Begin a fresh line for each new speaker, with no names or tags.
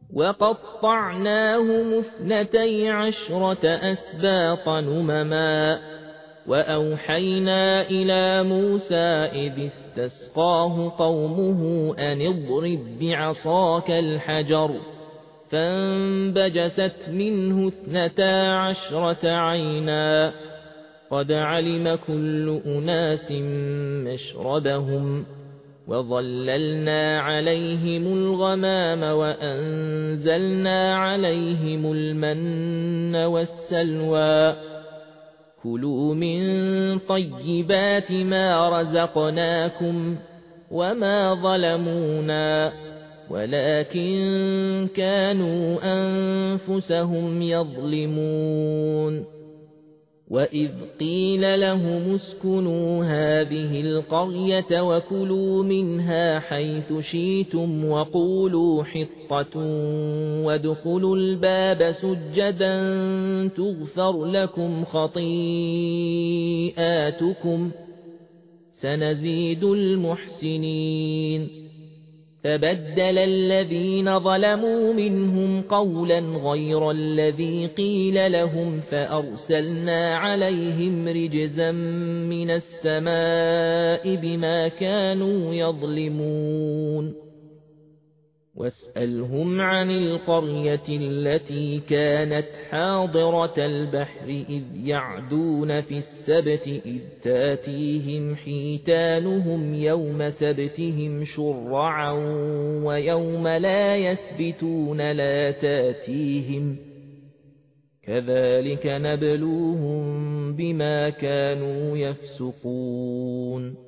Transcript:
وقطعناهم 12 أسباط نمما وأوحينا إلى موسى إذ استسقاه قومه أن اضرب بعصاك الحجر فانبجست منه 12 عينا قد علم كل أناس مشربهم وظللنا عليهم الغمام وأنزلنا عليهم المن والسلوى كلوا من طيبات ما رزقناكم وما ظلمونا ولكن كانوا أنفسهم يظلمون وإذ قيل لهم اسكنوا هذه القرية وكلوا منها حيث شئتم وقولوا حطة وادخلوا الباب سجدا تغفر لكم خطيئاتكم سنزيد المحسنين فبدل الذين ظلموا منهم قولا غير الذي قيل لهم فأرسلنا عليهم رجزا من السماء بما كانوا يظلمون واسألهم عن القرية التي كانت حاضرة البحر إذ يعدون في السبت إذ تاتيهم حيتانهم يوم سبتهم شرعا ويوم لا يسبتون لا تاتيهم كذلك نبلوهم بما كانوا يفسقون